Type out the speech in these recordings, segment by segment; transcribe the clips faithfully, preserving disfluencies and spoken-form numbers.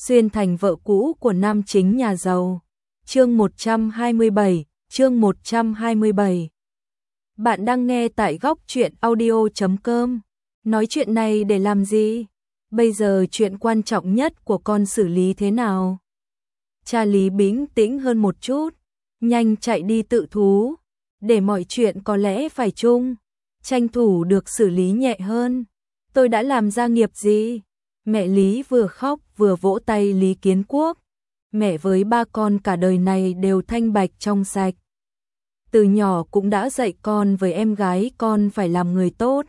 xuyên thành vợ cũ của nam chính nhà giàu. Chương một trăm hai mươi bảy, chương một trăm hai mươi bảy. Bạn đang nghe tại góc truyện audio chấm com. Nói chuyện này để làm gì? Bây giờ chuyện quan trọng nhất của con xử lý thế nào? Cha Lý bình tĩnh hơn một chút, nhanh chạy đi tự thú, để mọi chuyện có lẽ phải chung, tranh thủ được xử lý nhẹ hơn. Tôi đã làm ra nghiệp gì? Mẹ Lý vừa khóc vừa vỗ tay Lý Kiến Quốc. Mẹ với ba con cả đời này đều thanh bạch trong sạch. Từ nhỏ cũng đã dạy con với em gái con phải làm người tốt.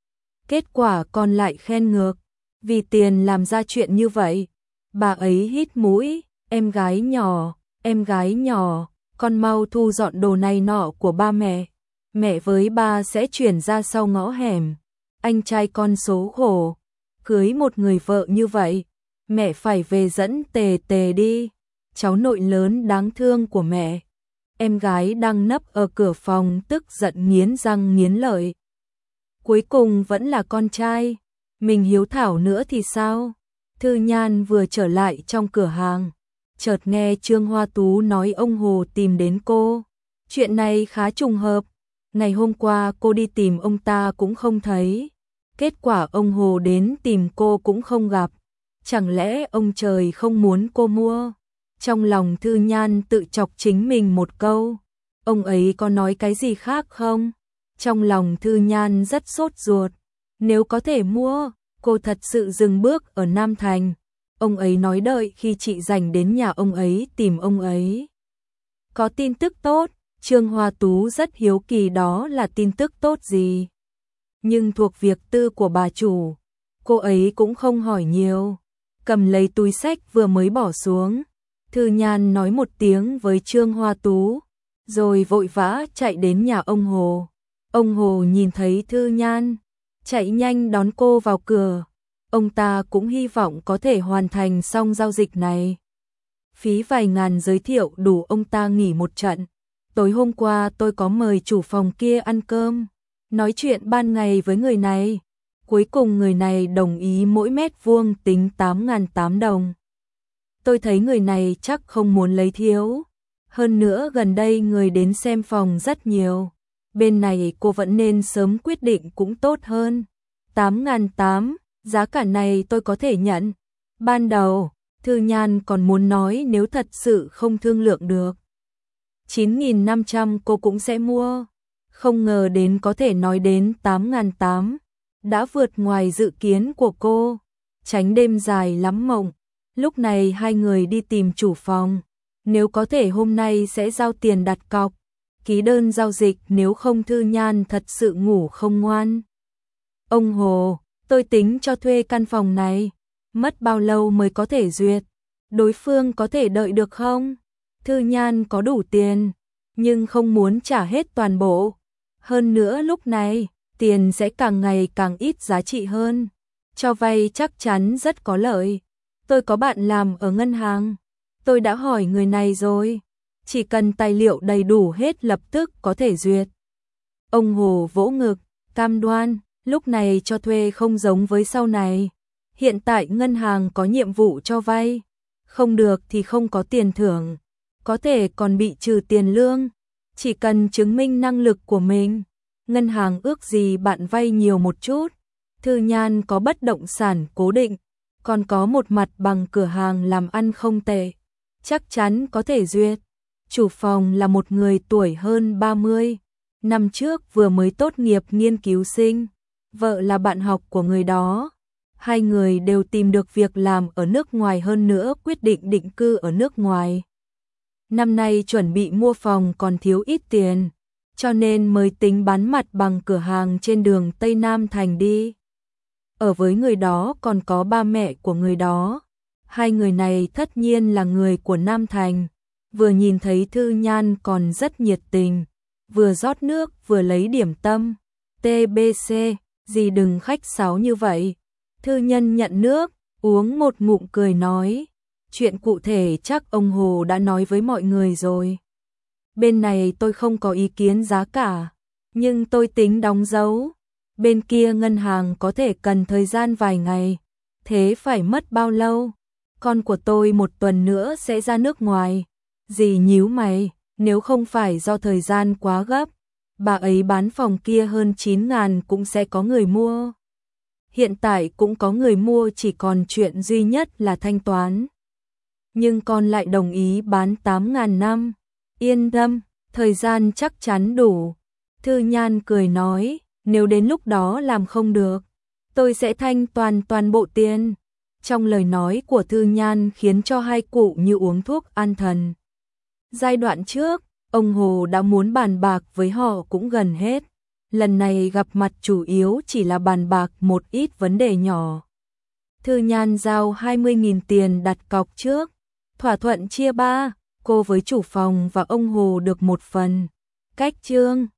Kết quả con lại khen ngược, vì tiền làm ra chuyện như vậy. Bà ấy hít mũi, em gái nhỏ, em gái nhỏ, con mau thu dọn đồ này nọ của ba mẹ. Mẹ với ba sẽ chuyển ra sau ngõ hẻm. Anh trai con số khổ, cưới một người vợ như vậy, mẹ phải về dẫn Tề Tề đi, cháu nội lớn đáng thương của mẹ. Em gái đang nấp ở cửa phòng tức giận nghiến răng nghiến lợi. Cuối cùng vẫn là con trai, mình hiếu thảo nữa thì sao? Thư Nhan vừa trở lại trong cửa hàng, chợt nghe Trương Hoa Tú nói ông Hồ tìm đến cô. Chuyện này khá trùng hợp, ngày hôm qua cô đi tìm ông ta cũng không thấy. Kết quả ông Hồ đến tìm cô cũng không gặp. Chẳng lẽ ông trời không muốn cô mua? Trong lòng Thư Nhan tự chọc chính mình một câu. Ông ấy có nói cái gì khác không? Trong lòng Thư Nhan rất sốt ruột. Nếu có thể mua, cô thật sự dừng bước ở Nam Thành. Ông ấy nói đợi khi chị rảnh đến nhà ông ấy tìm ông ấy. Có tin tức tốt, Trương Hoa Tú rất hiếu kỳ đó là tin tức tốt gì. Nhưng thuộc việc tư của bà chủ, cô ấy cũng không hỏi nhiều. Cầm lấy túi xách vừa mới bỏ xuống, Thư Nhan nói một tiếng với Trương Hoa Tú, rồi vội vã chạy đến nhà ông Hồ. Ông Hồ nhìn thấy Thư Nhan, chạy nhanh đón cô vào cửa. Ông ta cũng hy vọng có thể hoàn thành xong giao dịch này. Phí vài ngàn giới thiệu đủ ông ta nghỉ một trận. Tối hôm qua tôi có mời chủ phòng kia ăn cơm, nói chuyện ban ngày với người này. Cuối cùng người này đồng ý mỗi mét vuông tính tám nghìn tám trăm đồng. Tôi thấy người này chắc không muốn lấy thiếu. Hơn nữa gần đây người đến xem phòng rất nhiều. Bên này cô vẫn nên sớm quyết định cũng tốt hơn. tám nghìn tám trăm, giá cả này tôi có thể nhận. Ban đầu, Thư Nhan còn muốn nói nếu thật sự không thương lượng được. chín nghìn năm trăm cô cũng sẽ mua. Không ngờ đến có thể nói đến tám nghìn tám trăm. Đã vượt ngoài dự kiến của cô. Tránh đêm dài lắm mộng. Lúc này hai người đi tìm chủ phòng. Nếu có thể hôm nay sẽ giao tiền đặt cọc, ký đơn giao dịch, nếu không Thư Nhan thật sự ngủ không ngoan. Ông Hồ, tôi tính cho thuê căn phòng này. Mất bao lâu mới có thể duyệt? Đối phương có thể đợi được không? Thư Nhan có đủ tiền, nhưng không muốn trả hết toàn bộ. Hơn nữa lúc này, tiền sẽ càng ngày càng ít giá trị hơn. Cho vay chắc chắn rất có lợi. Tôi có bạn làm ở ngân hàng. Tôi đã hỏi người này rồi. Chỉ cần tài liệu đầy đủ hết lập tức có thể duyệt. Ông Hồ vỗ ngực, cam đoan, lúc này cho thuê không giống với sau này. Hiện tại ngân hàng có nhiệm vụ cho vay. Không được thì không có tiền thưởng. Có thể còn bị trừ tiền lương. Chỉ cần chứng minh năng lực của mình. Ngân hàng ước gì bạn vay nhiều một chút. Thư Nhan có bất động sản cố định, còn có một mặt bằng cửa hàng làm ăn không tệ. Chắc chắn có thể duyệt. Chủ phòng là một người tuổi hơn ba mươi. Năm trước vừa mới tốt nghiệp nghiên cứu sinh. Vợ là bạn học của người đó. Hai người đều tìm được việc làm ở nước ngoài, hơn nữa quyết định định cư ở nước ngoài. Năm nay chuẩn bị mua phòng còn thiếu ít tiền, cho nên mới tính bán mặt bằng cửa hàng trên đường Tây Nam Thành đi. Ở với người đó còn có ba mẹ của người đó. Hai người này tất nhiên là người của Nam Thành. Vừa nhìn thấy Thư Nhan còn rất nhiệt tình, vừa rót nước vừa lấy điểm tâm. tê bê xê, gì đừng khách sáo như vậy. Thư Nhân nhận nước, uống một ngụm cười nói. Chuyện cụ thể chắc ông Hồ đã nói với mọi người rồi. Bên này tôi không có ý kiến giá cả, nhưng tôi tính đóng dấu. Bên kia ngân hàng có thể cần thời gian vài ngày. Thế phải mất bao lâu? con của tôi một tuần nữa sẽ ra nước ngoài. Dì nhíu mày, nếu không phải do thời gian quá gấp, bà ấy bán phòng kia hơn chín ngàn cũng sẽ có người mua. Hiện tại cũng có người mua, chỉ còn chuyện duy nhất là thanh toán. Nhưng con lại đồng ý bán tám ngàn năm. Yên tâm, thời gian chắc chắn đủ. Thư Nhan cười nói, nếu đến lúc đó làm không được, tôi sẽ thanh toàn toàn bộ tiền. Trong lời nói của Thư Nhan khiến cho hai cụ như uống thuốc an thần. Giai đoạn trước, ông Hồ đã muốn bàn bạc với họ cũng gần hết. Lần này gặp mặt chủ yếu chỉ là bàn bạc một ít vấn đề nhỏ. Thư Nhan giao hai mươi nghìn tiền đặt cọc trước, thỏa thuận chia ba, cô với chủ phòng và ông Hồ được một phần. Cách chương